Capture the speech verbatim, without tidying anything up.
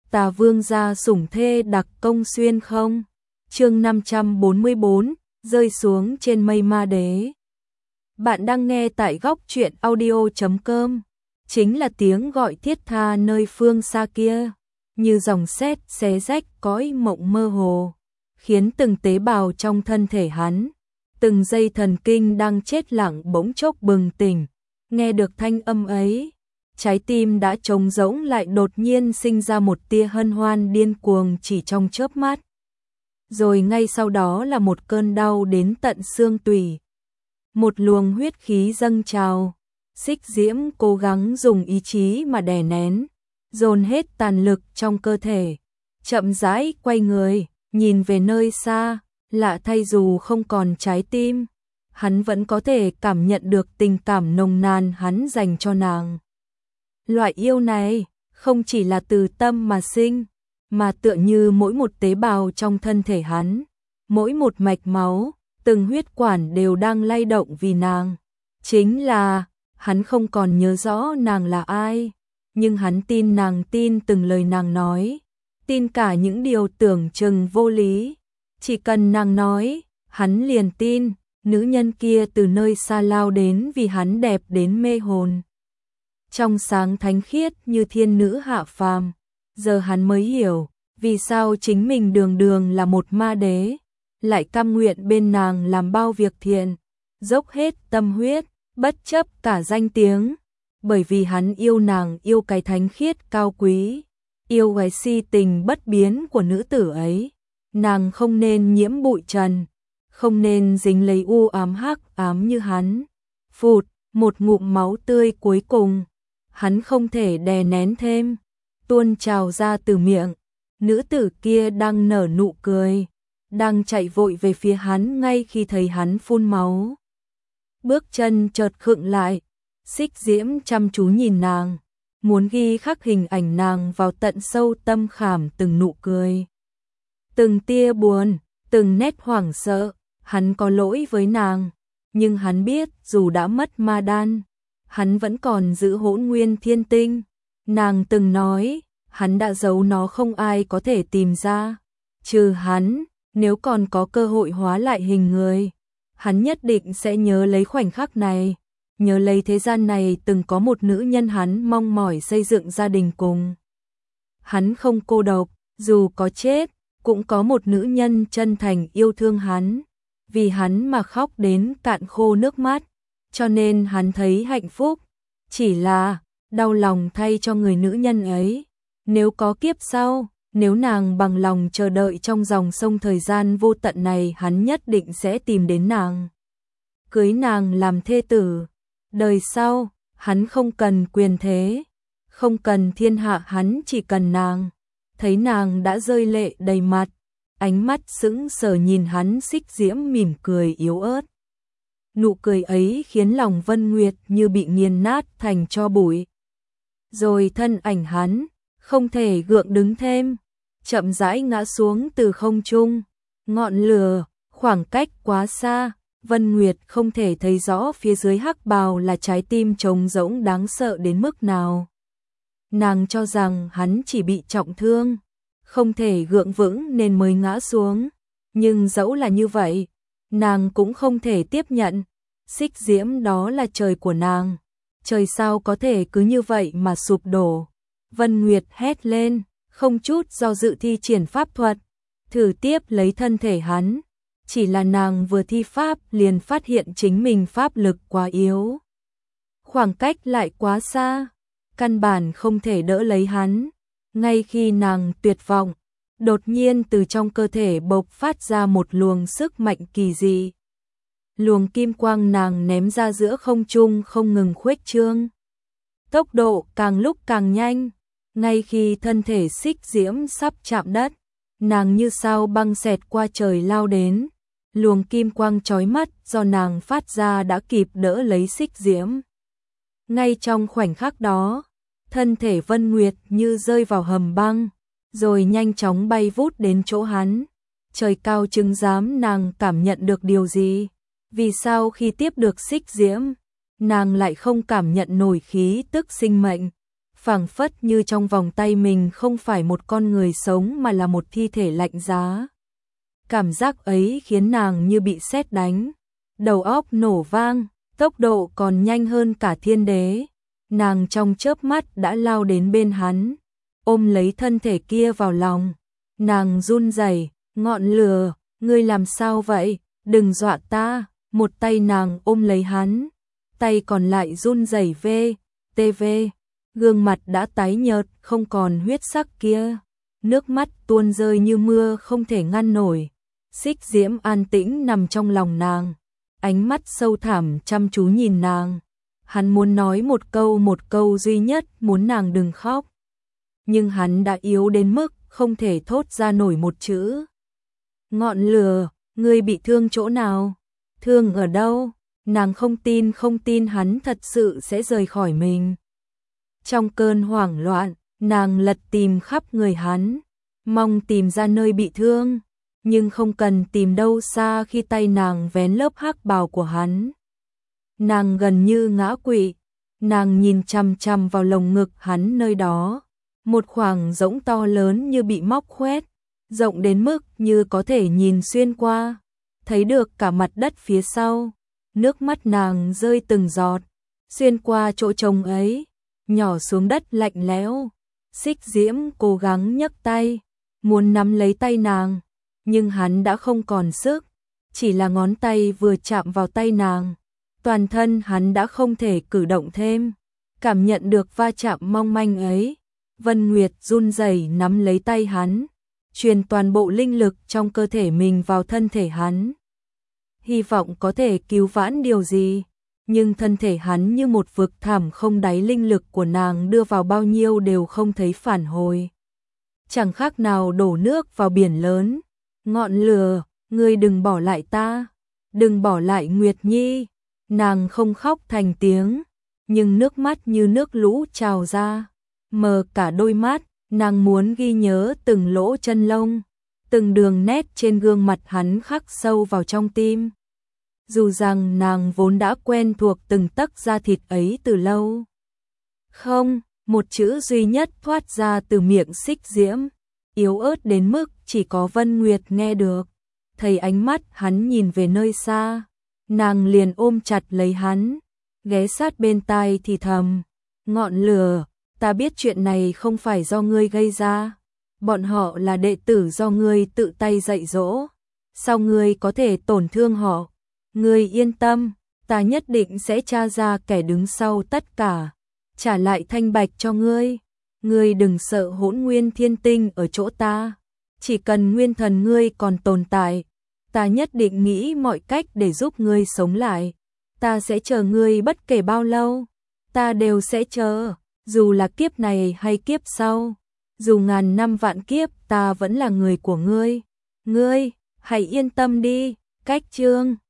Tà Vương gia sủng thê đặc công xuyên không? Chương năm trăm bốn mươi bốn, rơi xuống trên mây ma đế. Bạn đang nghe tại góc truyện audio chấm com. Chính là tiếng gọi thiết tha nơi phương xa kia, như dòng sét xé rách cõi mộng mơ hồ, khiến từng tế bào trong thân thể hắn, từng dây thần kinh đang chết lặng bỗng chốc bừng tỉnh. Nghe được thanh âm ấy, trái tim đã trống rỗng lại đột nhiên sinh ra một tia hân hoan điên cuồng chỉ trong chớp mắt. Rồi ngay sau đó là một cơn đau đến tận xương tủy. Một luồng huyết khí dâng trào, Xích Diễm cố gắng dùng ý chí mà đè nén, dồn hết tàn lực trong cơ thể, chậm rãi quay người, nhìn về nơi xa, lạ thay dù không còn trái tim, hắn vẫn có thể cảm nhận được tình cảm nồng nàn hắn dành cho nàng. Loại yêu này không chỉ là từ tâm mà sinh, mà tựa như mỗi một tế bào trong thân thể hắn, mỗi một mạch máu, từng huyết quản đều đang lay động vì nàng. Chính là, hắn không còn nhớ rõ nàng là ai, nhưng hắn tin nàng, tin từng lời nàng nói, tin cả những điều tưởng chừng vô lý. Chỉ cần nàng nói, hắn liền tin, nữ nhân kia từ nơi xa lao đến vì hắn đẹp đến mê hồn. Trong sáng thánh khiết như thiên nữ hạ phàm, giờ hắn mới hiểu, vì sao chính mình đường đường là một ma đế, lại cam nguyện bên nàng làm bao việc thiện, dốc hết tâm huyết, bất chấp cả danh tiếng, bởi vì hắn yêu nàng, yêu cái thánh khiết cao quý, yêu cái si tình bất biến của nữ tử ấy. Nàng không nên nhiễm bụi trần, không nên dính lấy u ám hắc ám như hắn. Phụt, một ngụm máu tươi cuối cùng, hắn không thể đè nén thêm, tuôn trào ra từ miệng. Nữ tử kia đang nở nụ cười, đang chạy vội về phía hắn ngay khi thấy hắn phun máu. Bước chân chợt khựng lại, Xích Diễm chăm chú nhìn nàng, muốn ghi khắc hình ảnh nàng vào tận sâu tâm khảm từng nụ cười, từng tia buồn, từng nét hoảng sợ. Hắn có lỗi với nàng, nhưng hắn biết dù đã mất ma đan, hắn vẫn còn giữ Hỗn Nguyên Thiên Tinh. Nàng từng nói, hắn đã giấu nó không ai có thể tìm ra, trừ hắn. Nếu còn có cơ hội hóa lại hình người, hắn nhất định sẽ nhớ lấy khoảnh khắc này, nhớ lấy thế gian này từng có một nữ nhân hắn mong mỏi xây dựng gia đình cùng. Hắn không cô độc, dù có chết, cũng có một nữ nhân chân thành yêu thương hắn, vì hắn mà khóc đến cạn khô nước mắt, cho nên hắn thấy hạnh phúc, chỉ là đau lòng thay cho người nữ nhân ấy. Nếu có kiếp sau, nếu nàng bằng lòng chờ đợi trong dòng sông thời gian vô tận này, hắn nhất định sẽ tìm đến nàng, cưới nàng làm thê tử. Đời sau, hắn không cần quyền thế, không cần thiên hạ, hắn chỉ cần nàng. Thấy nàng đã rơi lệ đầy mặt, ánh mắt sững sờ nhìn hắn, Xích Diễm mỉm cười yếu ớt. Nụ cười ấy khiến lòng Vân Nguyệt như bị nghiền nát thành tro bụi. Rồi thân ảnh hắn, không thể gượng đứng thêm, chậm rãi ngã xuống từ không trung. Ngọn lửa, khoảng cách quá xa, Vân Nguyệt không thể thấy rõ phía dưới hắc bào là trái tim trống rỗng đáng sợ đến mức nào. Nàng cho rằng hắn chỉ bị trọng thương, không thể gượng vững nên mới ngã xuống, nhưng dẫu là như vậy, nàng cũng không thể tiếp nhận. Xích Diễm đó là trời của nàng, trời sao có thể cứ như vậy mà sụp đổ. Vân Nguyệt hét lên, không chút do dự thi triển pháp thuật, thử tiếp lấy thân thể hắn. Chỉ là nàng vừa thi pháp liền phát hiện chính mình pháp lực quá yếu, khoảng cách lại quá xa, căn bản không thể đỡ lấy hắn. Ngay khi nàng tuyệt vọng, đột nhiên từ trong cơ thể bộc phát ra một luồng sức mạnh kỳ dị. Luồng kim quang nàng ném ra giữa không trung không ngừng khuếch trương, tốc độ càng lúc càng nhanh. Ngay khi thân thể Xích Diễm sắp chạm đất, nàng như sao băng xẹt qua trời lao đến. Luồng kim quang chói mắt do nàng phát ra đã kịp đỡ lấy Xích Diễm. Ngay trong khoảnh khắc đó, thân thể Vân Nguyệt như rơi vào hầm băng, rồi nhanh chóng bay vút đến chỗ hắn. Trời cao chứng giám, nàng cảm nhận được điều gì? Vì sao khi tiếp được Xích Diễm, nàng lại không cảm nhận nổi khí tức sinh mệnh? phảng phất như trong vòng tay mình không phải một con người sống mà là một thi thể lạnh giá. Cảm giác ấy khiến nàng như bị sét đánh, đầu óc nổ vang, tốc độ còn nhanh hơn cả thiên đế. Nàng trong chớp mắt đã lao đến bên hắn, ôm lấy thân thể kia vào lòng. Nàng run rẩy, ngọn lửa, ngươi làm sao vậy, đừng dọa ta. Một tay nàng ôm lấy hắn, tay còn lại run rẩy vê, tê vê. Gương mặt đã tái nhợt, không còn huyết sắc kia. Nước mắt tuôn rơi như mưa không thể ngăn nổi. Xích Diễm an tĩnh nằm trong lòng nàng, ánh mắt sâu thẳm chăm chú nhìn nàng. Hắn muốn nói một câu một câu duy nhất, muốn nàng đừng khóc. Nhưng hắn đã yếu đến mức không thể thốt ra nổi một chữ. Ngọn lửa, ngươi bị thương chỗ nào? Thương ở đâu? Nàng không tin không tin hắn thật sự sẽ rời khỏi mình. Trong cơn hoảng loạn, nàng lật tìm khắp người hắn, mong tìm ra nơi bị thương. Nhưng không cần tìm đâu xa khi tay nàng vén lớp hắc bào của hắn. Nàng gần như ngã quỵ, nàng nhìn chằm chằm vào lồng ngực hắn nơi đó. Một khoảng rỗng to lớn như bị móc khoét, rộng đến mức như có thể nhìn xuyên qua, thấy được cả mặt đất phía sau. Nước mắt nàng rơi từng giọt, xuyên qua chỗ trống ấy, nhỏ xuống đất lạnh lẽo. Xích Diễm cố gắng nhấc tay, muốn nắm lấy tay nàng, nhưng hắn đã không còn sức, chỉ là ngón tay vừa chạm vào tay nàng, toàn thân hắn đã không thể cử động thêm. Cảm nhận được va chạm mong manh ấy, Vân Nguyệt run rẩy nắm lấy tay hắn, truyền toàn bộ linh lực trong cơ thể mình vào thân thể hắn. Hy vọng có thể cứu vãn điều gì, nhưng thân thể hắn như một vực thẳm không đáy, linh lực của nàng đưa vào bao nhiêu đều không thấy phản hồi. Chẳng khác nào đổ nước vào biển lớn. Ngọn lửa, ngươi đừng bỏ lại ta, đừng bỏ lại Nguyệt Nhi. Nàng không khóc thành tiếng, nhưng nước mắt như nước lũ trào ra, mờ cả đôi mắt. Nàng muốn ghi nhớ từng lỗ chân lông, từng đường nét trên gương mặt hắn khắc sâu vào trong tim. Dù rằng nàng vốn đã quen thuộc từng tấc da thịt ấy từ lâu. Không, một chữ duy nhất thoát ra từ miệng Xích Diễm, yếu ớt đến mức chỉ có Vân Nguyệt nghe được. Thấy ánh mắt hắn nhìn về nơi xa, nàng liền ôm chặt lấy hắn, ghé sát bên tai thì thầm, ngọn lửa, ta biết chuyện này không phải do ngươi gây ra, bọn họ là đệ tử do ngươi tự tay dạy dỗ, sao ngươi có thể tổn thương họ? Ngươi yên tâm, ta nhất định sẽ tra ra kẻ đứng sau tất cả, trả lại thanh bạch cho ngươi. Ngươi đừng sợ Hỗn Nguyên Thiên Tinh ở chỗ ta, chỉ cần nguyên thần ngươi còn tồn tại, ta nhất định nghĩ mọi cách để giúp ngươi sống lại. Ta sẽ chờ ngươi bất kể bao lâu, ta đều sẽ chờ, dù là kiếp này hay kiếp sau, dù ngàn năm vạn kiếp ta vẫn là người của ngươi. Ngươi, hãy yên tâm đi. Cách chương